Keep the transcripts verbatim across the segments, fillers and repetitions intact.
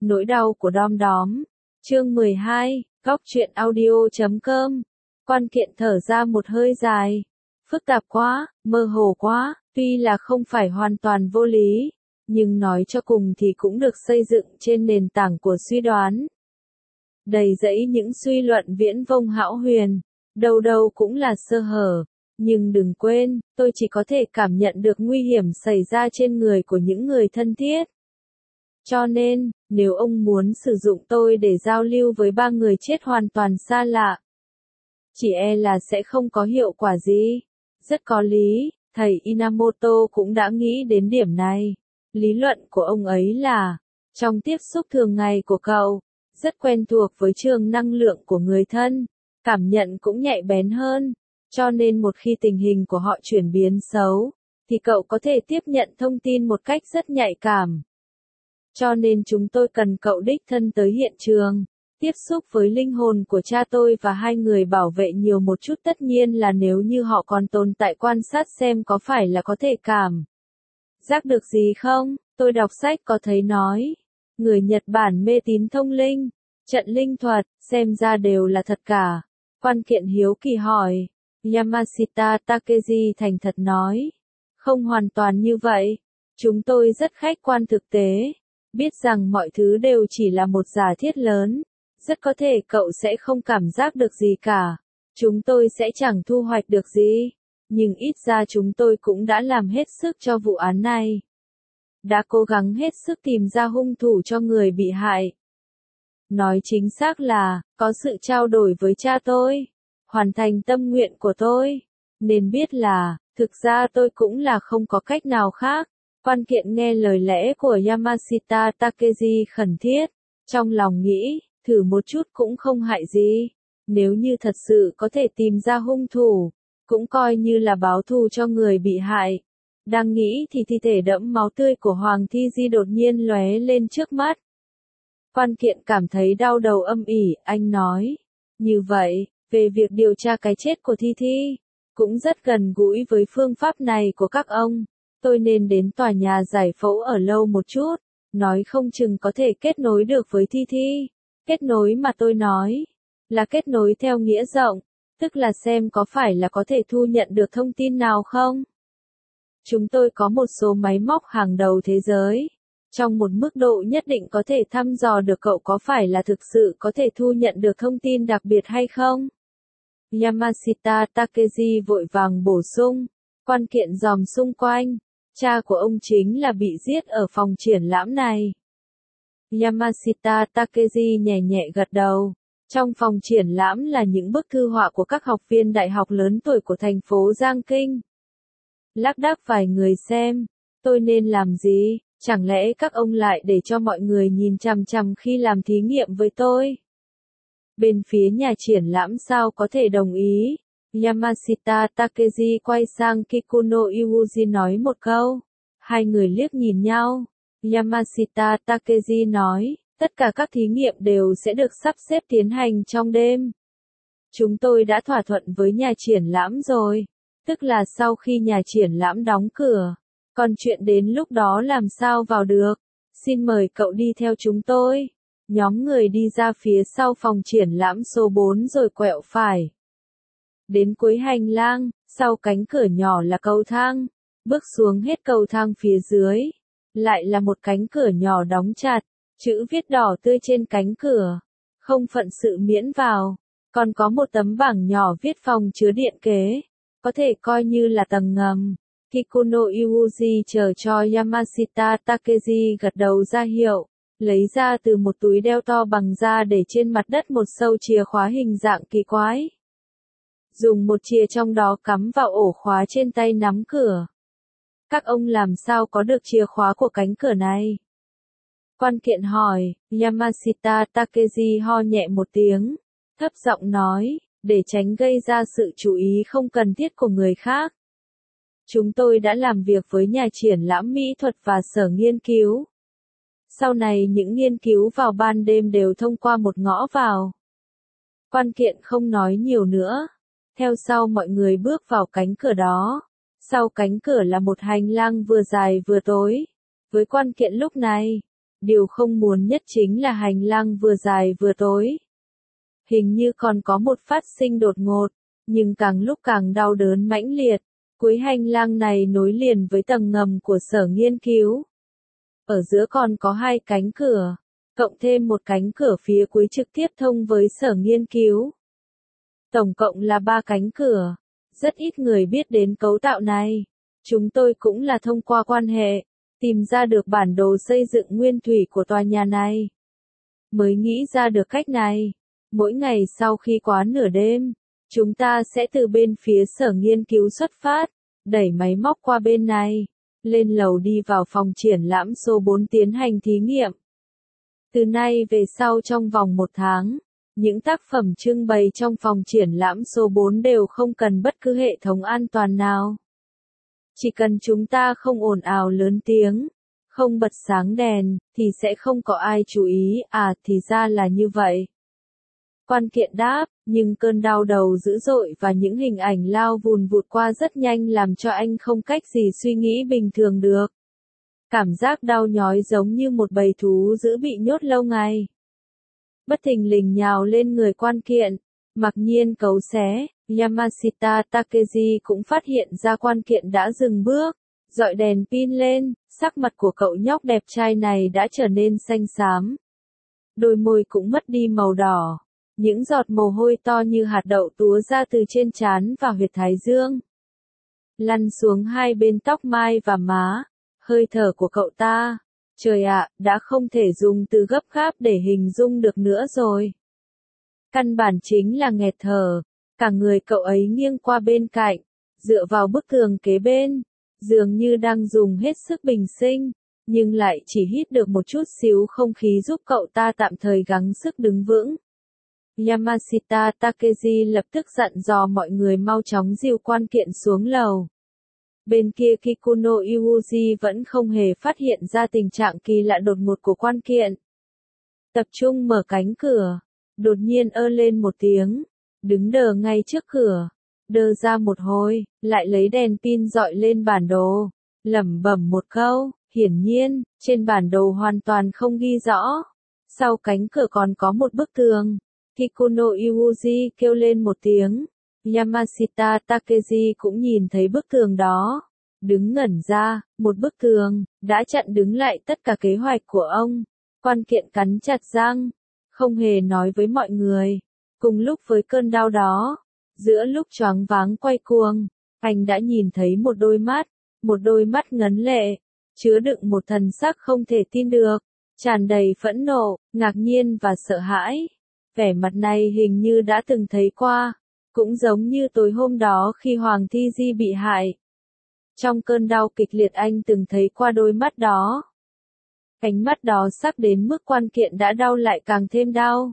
Nỗi đau của Đom Đóm. Chương mười hai, góc truyện audio chấm com. Quan Kiện thở ra một hơi dài. Phức tạp quá, mơ hồ quá, tuy là không phải hoàn toàn vô lý, nhưng nói cho cùng thì cũng được xây dựng trên nền tảng của suy đoán. Đầy dẫy những suy luận viễn vông hão huyền, đâu đâu cũng là sơ hở. Nhưng đừng quên, tôi chỉ có thể cảm nhận được nguy hiểm xảy ra trên người của những người thân thiết. Cho nên, nếu ông muốn sử dụng tôi để giao lưu với ba người chết hoàn toàn xa lạ, chỉ e là sẽ không có hiệu quả gì. Rất có lý, thầy Inamoto cũng đã nghĩ đến điểm này. Lý luận của ông ấy là, trong tiếp xúc thường ngày của cậu, rất quen thuộc với trường năng lượng của người thân, cảm nhận cũng nhạy bén hơn. Cho nên một khi tình hình của họ chuyển biến xấu, thì cậu có thể tiếp nhận thông tin một cách rất nhạy cảm. Cho nên chúng tôi cần cậu đích thân tới hiện trường, tiếp xúc với linh hồn của cha tôi và hai người bảo vệ nhiều một chút, tất nhiên là nếu như họ còn tồn tại, quan sát xem có phải là có thể cảm giác được gì không. Tôi đọc sách có thấy nói, người Nhật Bản mê tín thông linh, trận linh thuật, xem ra đều là thật cả. Quan Kiện hiếu kỳ hỏi. Yamashita Takeji thành thật nói, không hoàn toàn như vậy. Chúng tôi rất khách quan thực tế, biết rằng mọi thứ đều chỉ là một giả thiết lớn. Rất có thể cậu sẽ không cảm giác được gì cả. Chúng tôi sẽ chẳng thu hoạch được gì. Nhưng ít ra chúng tôi cũng đã làm hết sức cho vụ án này. Đã cố gắng hết sức tìm ra hung thủ cho người bị hại. Nói chính xác là, có sự trao đổi với cha tôi. Hoàn thành tâm nguyện của tôi. Nên biết là, thực ra tôi cũng là không có cách nào khác. Quan Kiện nghe lời lẽ của Yamashita Takeji khẩn thiết. Trong lòng nghĩ, thử một chút cũng không hại gì. Nếu như thật sự có thể tìm ra hung thủ, cũng coi như là báo thù cho người bị hại. Đang nghĩ thì thi thể đẫm máu tươi của Hoàng Thi Di đột nhiên lóe lên trước mắt. Quan Kiện cảm thấy đau đầu âm ỉ, anh nói. Như vậy, về việc điều tra cái chết của Thi Thi, cũng rất gần gũi với phương pháp này của các ông. Tôi nên đến tòa nhà giải phẫu ở lâu một chút, nói không chừng có thể kết nối được với Thi Thi. Kết nối mà tôi nói, là kết nối theo nghĩa rộng, tức là xem có phải là có thể thu nhận được thông tin nào không. Chúng tôi có một số máy móc hàng đầu thế giới. Trong một mức độ nhất định có thể thăm dò được cậu có phải là thực sự có thể thu nhận được thông tin đặc biệt hay không. Yamashita Takeji vội vàng bổ sung. Quan Kiện dòm xung quanh. Cha của ông chính là bị giết ở phòng triển lãm này. Yamashita Takeji nhẹ nhẹ gật đầu. Trong phòng triển lãm là những bức thư họa của các học viên đại học lớn tuổi của thành phố Giang Kinh. Lác đác vài người xem. Tôi nên làm gì? Chẳng lẽ các ông lại để cho mọi người nhìn chằm chằm khi làm thí nghiệm với tôi? Bên phía nhà triển lãm sao có thể đồng ý? Yamashita Takeji quay sang Kikuno Iwuji nói một câu. Hai người liếc nhìn nhau. Yamashita Takeji nói, tất cả các thí nghiệm đều sẽ được sắp xếp tiến hành trong đêm. Chúng tôi đã thỏa thuận với nhà triển lãm rồi. Tức là sau khi nhà triển lãm đóng cửa. Còn chuyện đến lúc đó làm sao vào được? Xin mời cậu đi theo chúng tôi. Nhóm người đi ra phía sau phòng triển lãm số bốn rồi quẹo phải. Đến cuối hành lang, sau cánh cửa nhỏ là cầu thang. Bước xuống hết cầu thang phía dưới. Lại là một cánh cửa nhỏ đóng chặt. Chữ viết đỏ tươi trên cánh cửa. Không phận sự miễn vào. Còn có một tấm bảng nhỏ viết phòng chứa điện kế. Có thể coi như là tầng ngầm. Kikuno Iwuji chờ cho Yamashita Takeji gật đầu ra hiệu, lấy ra từ một túi đeo to bằng da để trên mặt đất một sâu chìa khóa hình dạng kỳ quái. Dùng một chìa trong đó cắm vào ổ khóa trên tay nắm cửa. Các ông làm sao có được chìa khóa của cánh cửa này? Quan Kiện hỏi. Yamashita Takeji ho nhẹ một tiếng, thấp giọng nói, để tránh gây ra sự chú ý không cần thiết của người khác. Chúng tôi đã làm việc với nhà triển lãm mỹ thuật và sở nghiên cứu. Sau này những nghiên cứu vào ban đêm đều thông qua một ngõ vào. Quan Kiện không nói nhiều nữa. Theo sau mọi người bước vào cánh cửa đó. Sau cánh cửa là một hành lang vừa dài vừa tối. Với Quan Kiện lúc này, Điều không muốn nhất chính là hành lang vừa dài vừa tối. Hình như còn có một phát sinh đột ngột, nhưng càng lúc càng đau đớn mãnh liệt. Cuối hành lang này nối liền với tầng ngầm của sở nghiên cứu. Ở giữa còn có hai cánh cửa, cộng thêm một cánh cửa phía cuối trực tiếp thông với sở nghiên cứu. Tổng cộng là ba cánh cửa. Rất ít người biết đến cấu tạo này. Chúng tôi cũng là thông qua quan hệ, tìm ra được bản đồ xây dựng nguyên thủy của tòa nhà này. Mới nghĩ ra được cách này. Mỗi ngày sau khi quá nửa đêm, chúng ta sẽ từ bên phía sở nghiên cứu xuất phát, đẩy máy móc qua bên này, lên lầu đi vào phòng triển lãm số bốn tiến hành thí nghiệm. Từ nay về sau trong vòng một tháng, những tác phẩm trưng bày trong phòng triển lãm số bốn đều không cần bất cứ hệ thống an toàn nào. Chỉ cần chúng ta không ồn ào lớn tiếng, không bật sáng đèn, thì sẽ không có ai chú ý. À, thì ra là như vậy. Quan kiện đáp, nhưng cơn đau đầu dữ dội và những hình ảnh lao vùn vụt qua rất nhanh làm cho anh không cách gì suy nghĩ bình thường được. Cảm giác đau nhói giống như một bầy thú dữ bị nhốt lâu ngày. Bất thình lình nhào lên người quan kiện, mặc nhiên cấu xé. Yamashita Takeshi cũng phát hiện ra quan kiện đã dừng bước, dọi đèn pin lên, sắc mặt của cậu nhóc đẹp trai này đã trở nên xanh xám. Đôi môi cũng mất đi màu đỏ, những giọt mồ hôi to như hạt đậu túa ra từ trên trán và huyệt thái dương. Lăn xuống hai bên tóc mai và má, hơi thở của cậu ta, trời ạ, đã không thể dùng từ gấp gáp để hình dung được nữa rồi. Căn bản chính là nghẹt thở. Cả người cậu ấy nghiêng qua bên cạnh, dựa vào bức tường kế bên, dường như đang dùng hết sức bình sinh, nhưng lại chỉ hít được một chút xíu không khí giúp cậu ta tạm thời gắng sức đứng vững. Yamashita Takeshi lập tức dặn dò mọi người mau chóng dìu quan kiện xuống lầu. Bên kia Kikuno Yuji vẫn không hề phát hiện ra tình trạng kỳ lạ đột ngột của quan kiện. Tập trung mở cánh cửa, đột nhiên ơ lên một tiếng. Đứng đờ ngay trước cửa, đơ ra một hồi, lại lấy đèn pin dọi lên bản đồ, lẩm bẩm một câu, hiển nhiên, trên bản đồ hoàn toàn không ghi rõ. Sau cánh cửa còn có một bức tường. Kikuno Yuji kêu lên một tiếng. Yamashita Takeshi cũng nhìn thấy bức tường đó. Đứng ngẩn ra, một bức tường, đã chặn đứng lại tất cả kế hoạch của ông. Quan kiện cắn chặt răng, không hề nói với mọi người. Cùng lúc với cơn đau đó, giữa lúc choáng váng quay cuồng, anh đã nhìn thấy một đôi mắt, một đôi mắt ngấn lệ, chứa đựng một thần sắc không thể tin được, tràn đầy phẫn nộ, ngạc nhiên và sợ hãi. Vẻ mặt này hình như đã từng thấy qua, cũng giống như tối hôm đó khi Hoàng Thi Di bị hại. Trong cơn đau kịch liệt anh từng thấy qua đôi mắt đó. Ánh mắt đó sắc đến mức quan kiện đã đau lại càng thêm đau.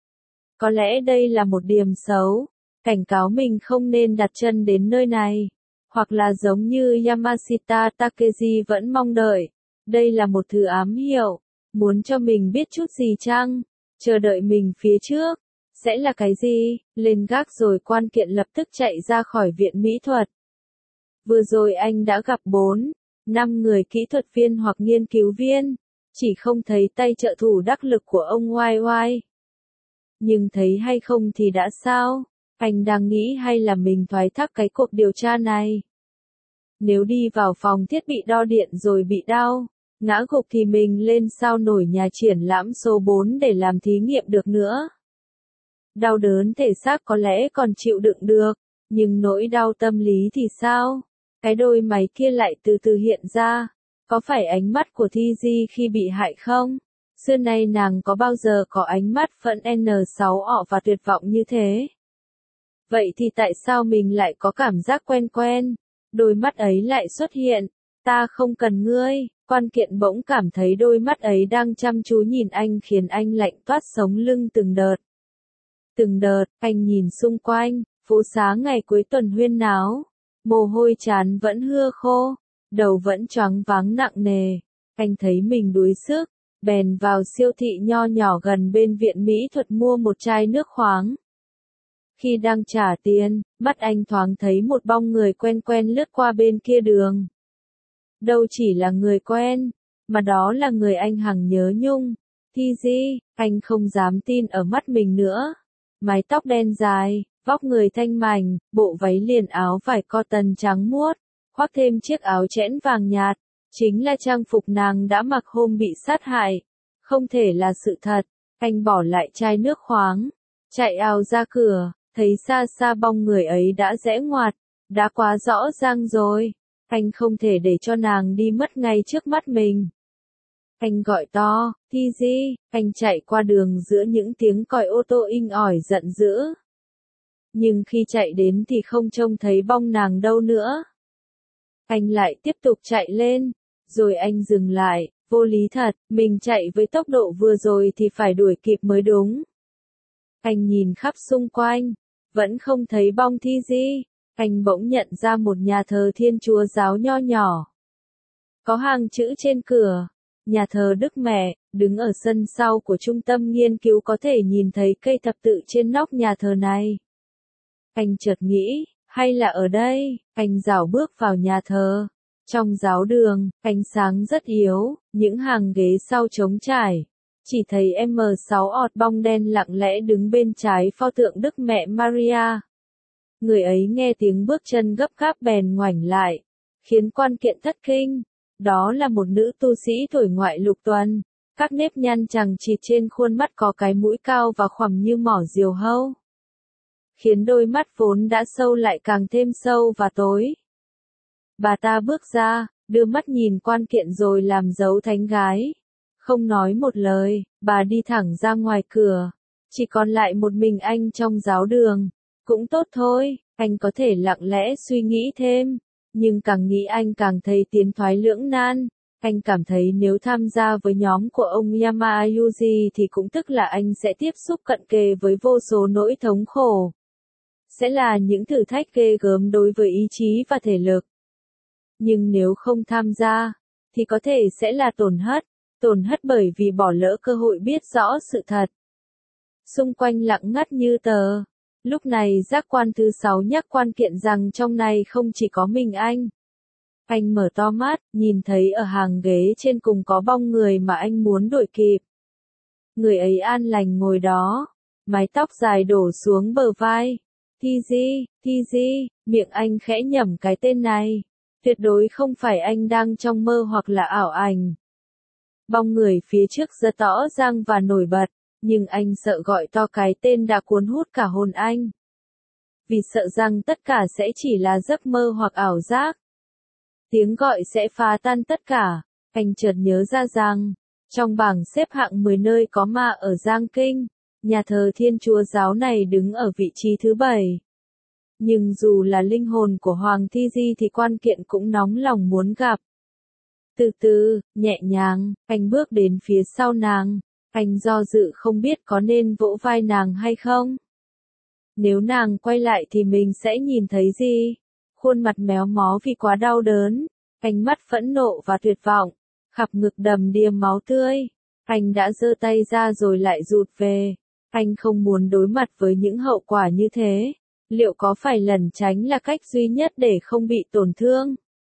Có lẽ đây là một điểm xấu, cảnh cáo mình không nên đặt chân đến nơi này, hoặc là giống như Yamashita Takeshi vẫn mong đợi, đây là một thứ ám hiệu, muốn cho mình biết chút gì chăng, chờ đợi mình phía trước, sẽ là cái gì, lên gác rồi quan kiện lập tức chạy ra khỏi viện mỹ thuật. Vừa rồi anh đã gặp bốn, năm người kỹ thuật viên hoặc nghiên cứu viên, chỉ không thấy tay trợ thủ đắc lực của ông Y Y. Nhưng thấy hay không thì đã sao, anh đang nghĩ hay là mình thoái thác cái cuộc điều tra này. Nếu đi vào phòng thiết bị đo điện rồi bị đau, ngã gục thì mình lên sao nổi nhà triển lãm số bốn để làm thí nghiệm được nữa. Đau đớn thể xác có lẽ còn chịu đựng được, nhưng nỗi đau tâm lý thì sao? Cái đôi mày kia lại từ từ hiện ra, có phải ánh mắt của Thi Di khi bị hại không? Xưa nay nàng có bao giờ có ánh mắt phẫn N sáu ọ và tuyệt vọng như thế? Vậy thì tại sao mình lại có cảm giác quen quen? Đôi mắt ấy lại xuất hiện. Ta không cần ngươi. Quan kiện bỗng cảm thấy đôi mắt ấy đang chăm chú nhìn anh khiến anh lạnh toát sống lưng từng đợt. Từng đợt, anh nhìn xung quanh, phố xá ngày cuối tuần huyên náo. Mồ hôi trán vẫn hưa khô, đầu vẫn choáng váng nặng nề. Anh thấy mình đuối sức, bèn vào siêu thị nho nhỏ gần bên viện mỹ thuật mua một chai nước khoáng. Khi đang trả tiền, mắt anh thoáng thấy một bóng người quen quen lướt qua bên kia đường. Đâu chỉ là người quen, mà đó là người anh hằng nhớ nhung. Thi Di, anh không dám tin ở mắt mình nữa. Mái tóc đen dài, vóc người thanh mảnh, bộ váy liền áo vải cotton trắng muốt, khoác thêm chiếc áo chẽn vàng nhạt, chính là trang phục nàng đã mặc hôm bị sát hại. Không thể là sự thật. Anh bỏ lại chai nước khoáng, chạy ào ra cửa, thấy xa xa bóng người ấy đã rẽ ngoặt, đã quá rõ ràng rồi. Anh không thể để cho nàng đi mất ngay trước mắt mình. Anh gọi to, Thi Di, anh chạy qua đường giữa những tiếng còi ô tô inh ỏi giận dữ. Nhưng khi chạy đến thì không trông thấy bóng nàng đâu nữa. Anh lại tiếp tục chạy lên, rồi anh dừng lại, vô lý thật, mình chạy với tốc độ vừa rồi thì phải đuổi kịp mới đúng. Anh nhìn khắp xung quanh, vẫn không thấy bóng Thi Di, anh bỗng nhận ra một nhà thờ Thiên Chúa giáo nho nhỏ. Có hàng chữ trên cửa, nhà thờ Đức Mẹ, đứng ở sân sau của trung tâm nghiên cứu có thể nhìn thấy cây thập tự trên nóc nhà thờ này. Anh chợt nghĩ, hay là ở đây, anh rảo bước vào nhà thờ. Trong giáo đường, ánh sáng rất yếu, những hàng ghế sau trống trải. Chỉ thấy em sáu ọt bong đen lặng lẽ đứng bên trái pho tượng Đức Mẹ Maria. Người ấy nghe tiếng bước chân gấp gáp bèn ngoảnh lại, khiến quan kiện thất kinh. Đó là một nữ tu sĩ tuổi ngoại lục tuần, các nếp nhăn chằng chịt trên khuôn mắt có cái mũi cao và khoằm như mỏ diều hâu, khiến đôi mắt vốn đã sâu lại càng thêm sâu và tối. Bà ta bước ra, đưa mắt nhìn quan kiện rồi làm dấu thánh gái. Không nói một lời, bà đi thẳng ra ngoài cửa. Chỉ còn lại một mình anh trong giáo đường. Cũng tốt thôi, anh có thể lặng lẽ suy nghĩ thêm. Nhưng càng nghĩ anh càng thấy tiến thoái lưỡng nan. Anh cảm thấy nếu tham gia với nhóm của ông Yamayuji thì cũng tức là anh sẽ tiếp xúc cận kề với vô số nỗi thống khổ. Sẽ là những thử thách ghê gớm đối với ý chí và thể lực. Nhưng nếu không tham gia, thì có thể sẽ là tổn thất, tổn thất bởi vì bỏ lỡ cơ hội biết rõ sự thật. Xung quanh lặng ngắt như tờ. Lúc này giác quan thứ sáu nhắc quan kiện rằng trong này không chỉ có mình anh. Anh mở to mắt, nhìn thấy ở hàng ghế trên cùng có bóng người mà anh muốn đuổi kịp. Người ấy an lành ngồi đó, mái tóc dài đổ xuống bờ vai. Thi Di, Thi Di, miệng anh khẽ nhẩm cái tên này. Tuyệt đối không phải anh đang trong mơ hoặc là ảo ảnh. Bóng người phía trước rất rõ ràng và nổi bật, nhưng anh sợ gọi to cái tên đã cuốn hút cả hồn anh. Vì sợ rằng tất cả sẽ chỉ là giấc mơ hoặc ảo giác. Tiếng gọi sẽ phá tan tất cả. Anh chợt nhớ ra rằng, trong bảng xếp hạng mười nơi có ma ở Giang Kinh, nhà thờ Thiên Chúa giáo này đứng ở vị trí thứ bảy. Nhưng dù là linh hồn của Hoàng Thi Di thì quan kiện cũng nóng lòng muốn gặp. Từ từ, nhẹ nhàng, anh bước đến phía sau nàng. Anh do dự không biết có nên vỗ vai nàng hay không. Nếu nàng quay lại thì mình sẽ nhìn thấy gì? Khuôn mặt méo mó vì quá đau đớn, ánh mắt phẫn nộ và tuyệt vọng, khắp ngực đầm đìa máu tươi. Anh đã giơ tay ra rồi lại rụt về. Anh không muốn đối mặt với những hậu quả như thế. Liệu có phải lẩn tránh là cách duy nhất để không bị tổn thương?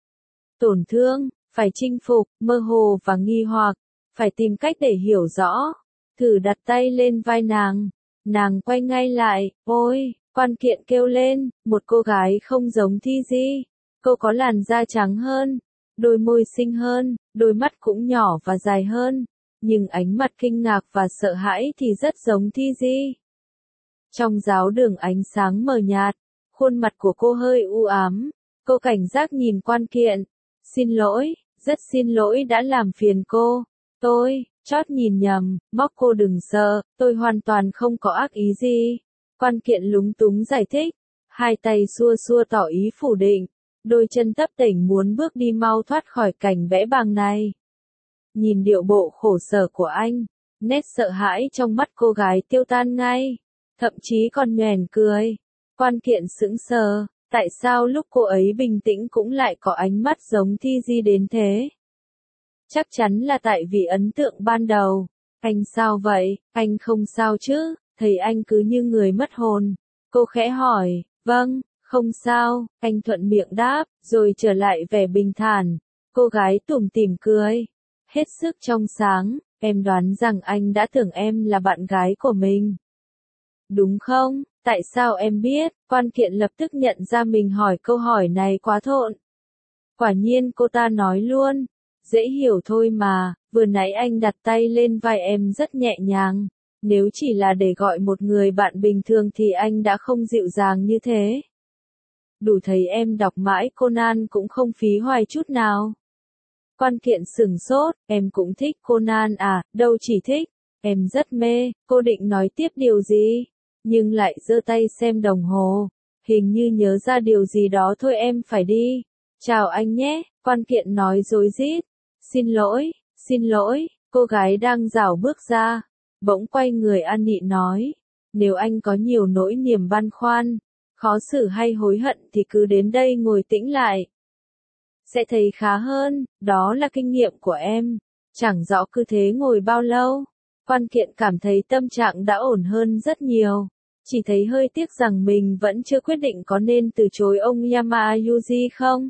Tổn thương, phải chinh phục, mơ hồ và nghi hoặc, phải tìm cách để hiểu rõ. Thử đặt tay lên vai nàng. Nàng quay ngay lại, ôi, quan kiện kêu lên, một cô gái không giống Thi Di. Cô có làn da trắng hơn, đôi môi xinh hơn, đôi mắt cũng nhỏ và dài hơn. Nhưng ánh mắt kinh ngạc và sợ hãi thì rất giống Thi Di. Trong giáo đường ánh sáng mờ nhạt, khuôn mặt của cô hơi u ám. Cô cảnh giác nhìn quan kiện. Xin lỗi, rất xin lỗi đã làm phiền cô. Tôi, chót nhìn nhầm, móc cô đừng sợ, tôi hoàn toàn không có ác ý gì. Quan kiện lúng túng giải thích, hai tay xua xua tỏ ý phủ định, đôi chân tấp tỉnh muốn bước đi mau thoát khỏi cảnh bẽ bàng này. Nhìn điệu bộ khổ sở của anh, nét sợ hãi trong mắt cô gái tiêu tan ngay, thậm chí còn nhoẻn cười. Quan kiện sững sờ, tại sao lúc cô ấy bình tĩnh cũng lại có ánh mắt giống Thi Di đến thế? Chắc chắn là tại vì ấn tượng ban đầu. Anh sao vậy? Anh không sao chứ? Thấy anh cứ như người mất hồn. Cô khẽ hỏi, vâng, không sao, anh thuận miệng đáp, rồi trở lại vẻ bình thản. Cô gái tủm tỉm cười. hết sức trong sáng, em đoán rằng anh đã tưởng em là bạn gái của mình. Đúng không? Tại sao em biết? Quan kiện lập tức nhận ra mình hỏi câu hỏi này quá thộn. Quả nhiên cô ta nói luôn. Dễ hiểu thôi mà, vừa nãy anh đặt tay lên vai em rất nhẹ nhàng. Nếu chỉ là để gọi một người bạn bình thường thì anh đã không dịu dàng như thế. Đủ thấy em đọc mãi Conan cũng không phí hoài chút nào. Quan kiện sửng sốt, em cũng thích Conan à, đâu chỉ thích, em rất mê, cô định nói tiếp điều gì, nhưng lại giơ tay xem đồng hồ, hình như nhớ ra điều gì đó thôi em phải đi. Chào anh nhé, quan kiện nói rối rít. Xin lỗi, xin lỗi, cô gái đang rảo bước ra, bỗng quay người an nị nói, nếu anh có nhiều nỗi niềm băn khoăn, khó xử hay hối hận thì cứ đến đây ngồi tĩnh lại. Sẽ thấy khá hơn, đó là kinh nghiệm của em. Chẳng rõ cứ thế ngồi bao lâu. Quan kiện cảm thấy tâm trạng đã ổn hơn rất nhiều. Chỉ thấy hơi tiếc rằng mình vẫn chưa quyết định có nên từ chối ông Yamayuji không.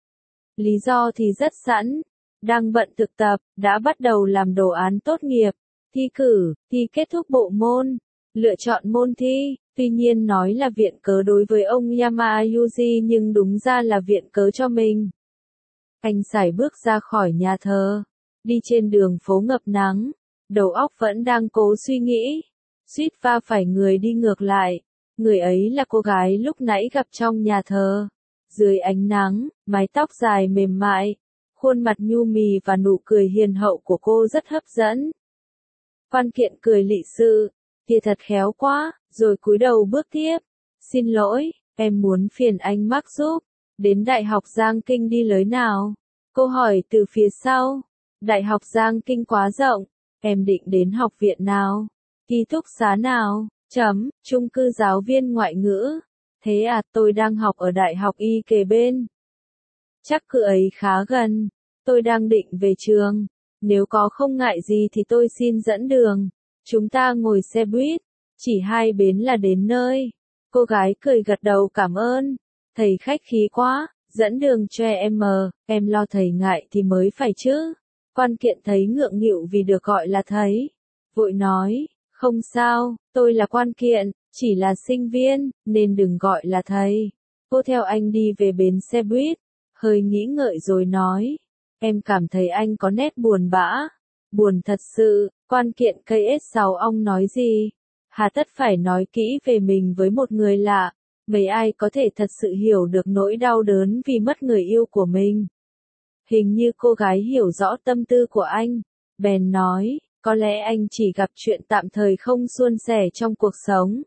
Lý do thì rất sẵn. Đang bận thực tập, đã bắt đầu làm đồ án tốt nghiệp, thi cử, thi kết thúc bộ môn, lựa chọn môn thi. Tuy nhiên nói là viện cớ đối với ông Yamayuji nhưng đúng ra là viện cớ cho mình. Anh sải bước ra khỏi nhà thờ, đi trên đường phố ngập nắng, đầu óc vẫn đang cố suy nghĩ, suýt va phải người đi ngược lại. Người ấy là cô gái lúc nãy gặp trong nhà thờ. Dưới ánh nắng, mái tóc dài mềm mại, khuôn mặt nhu mì và nụ cười hiền hậu của cô rất hấp dẫn. Quan kiện cười lị sự, kìa thật khéo quá, rồi cúi đầu bước tiếp. Xin lỗi, em muốn phiền anh mắc giúp. Đến Đại học Giang Kinh đi lối nào? Cô hỏi từ phía sau. Đại học Giang Kinh quá rộng, em định đến học viện nào? Ký túc xá nào? Chấm, chung cư giáo viên ngoại ngữ. Thế à, tôi đang học ở Đại học Y kề bên. Chắc cứ ấy khá gần. Tôi đang định về trường. Nếu có không ngại gì thì tôi xin dẫn đường. Chúng ta ngồi xe buýt. Chỉ hai bến là đến nơi. Cô gái cười gật đầu cảm ơn. Thầy khách khí quá, dẫn đường cho em mờ, em lo thầy ngại thì mới phải chứ. Quan kiện thấy ngượng nghịu vì được gọi là thầy. Vội nói, không sao, tôi là quan kiện, chỉ là sinh viên, nên đừng gọi là thầy. Cô theo anh đi về bến xe buýt, hơi nghĩ ngợi rồi nói, em cảm thấy anh có nét buồn bã. Buồn thật sự, quan kiện cây ét sáu ong nói gì? Hà tất phải nói kỹ về mình với một người lạ. Mấy ai có thể thật sự hiểu được nỗi đau đớn vì mất người yêu của mình. Hình như cô gái hiểu rõ tâm tư của anh. Bèn nói, có lẽ anh chỉ gặp chuyện tạm thời không suôn sẻ trong cuộc sống.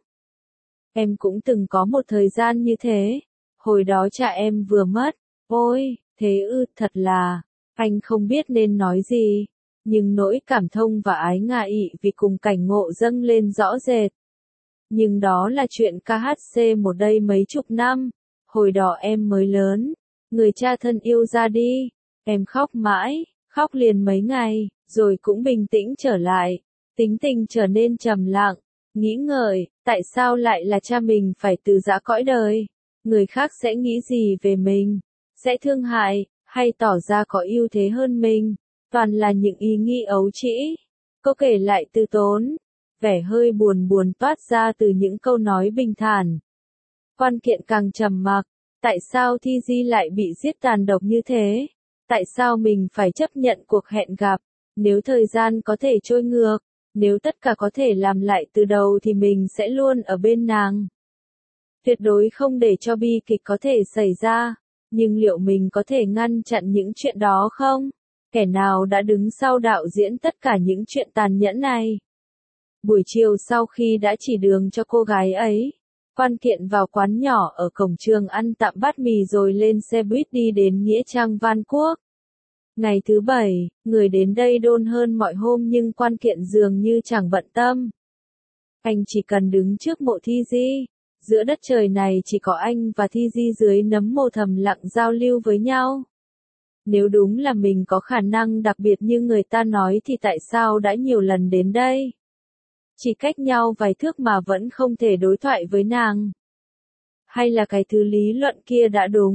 Em cũng từng có một thời gian như thế. Hồi đó cha em vừa mất. Ôi, thế ư, thật là. Anh không biết nên nói gì. Nhưng nỗi cảm thông và ái ngại ị vì cùng cảnh ngộ dâng lên rõ rệt. Nhưng đó là chuyện ca hát xê một đây mấy chục năm. Hồi đó em mới lớn. Người cha thân yêu ra đi. Em khóc mãi, khóc liền mấy ngày, rồi cũng bình tĩnh trở lại. Tính tình trở nên trầm lặng. Nghĩ ngợi, tại sao lại là cha mình phải từ giã cõi đời? Người khác sẽ nghĩ gì về mình? Sẽ thương hại, hay tỏ ra có ưu thế hơn mình? Toàn là những ý nghĩ ấu trĩ. Cô kể lại từ tốn. Vẻ hơi buồn buồn toát ra từ những câu nói bình thản. Quan kiện càng trầm mặc. Tại sao Thi Di lại bị giết tàn độc như thế? Tại sao mình phải chấp nhận cuộc hẹn gặp? Nếu thời gian có thể trôi ngược, nếu tất cả có thể làm lại từ đầu thì mình sẽ luôn ở bên nàng. Tuyệt đối không để cho bi kịch có thể xảy ra. Nhưng liệu mình có thể ngăn chặn những chuyện đó không? Kẻ nào đã đứng sau đạo diễn tất cả những chuyện tàn nhẫn này? Buổi chiều sau khi đã chỉ đường cho cô gái ấy, quan kiện vào quán nhỏ ở cổng trường ăn tạm bát mì rồi lên xe buýt đi đến Nghĩa Trang Van Quốc. Ngày thứ bảy, người đến đây đôn hơn mọi hôm nhưng quan kiện dường như chẳng bận tâm. Anh chỉ cần đứng trước mộ Thi Di. Giữa đất trời này chỉ có anh và Thi Di dưới nấm mồ thầm lặng giao lưu với nhau. Nếu đúng là mình có khả năng đặc biệt như người ta nói thì tại sao đã nhiều lần đến đây? Chỉ cách nhau vài thước mà vẫn không thể đối thoại với nàng. Hay là cái thứ lý luận kia đã đúng?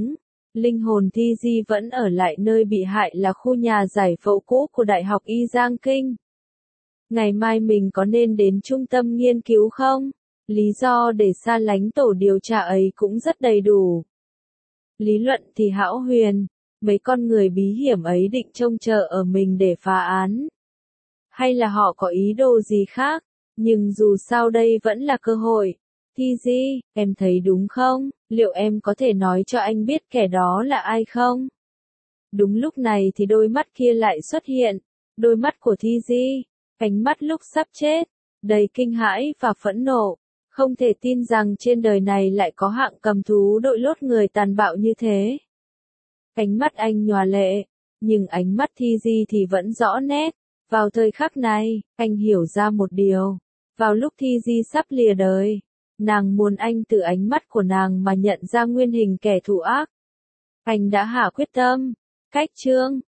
Linh hồn Thi Di vẫn ở lại nơi bị hại là khu nhà giải phẫu cũ của Đại học Y Giang Kinh. Ngày mai mình có nên đến trung tâm nghiên cứu không? Lý do để xa lánh tổ điều tra ấy cũng rất đầy đủ. Lý luận thì hão huyền, mấy con người bí hiểm ấy định trông chờ ở mình để phá án. Hay là họ có ý đồ gì khác, nhưng dù sao đây vẫn là cơ hội. Thi Di, em thấy đúng không? Liệu em có thể nói cho anh biết kẻ đó là ai không? Đúng lúc này thì đôi mắt kia lại xuất hiện. Đôi mắt của Thi Di, ánh mắt lúc sắp chết, đầy kinh hãi và phẫn nộ. Không thể tin rằng trên đời này lại có hạng cầm thú đội lốt người tàn bạo như thế. Ánh mắt anh nhòa lệ, nhưng ánh mắt Thi Di thì vẫn rõ nét. Vào thời khắc này, anh hiểu ra một điều. Vào lúc Thi Di sắp lìa đời, nàng muốn anh từ ánh mắt của nàng mà nhận ra nguyên hình kẻ thù ác. Anh đã hạ quyết tâm. Cách chương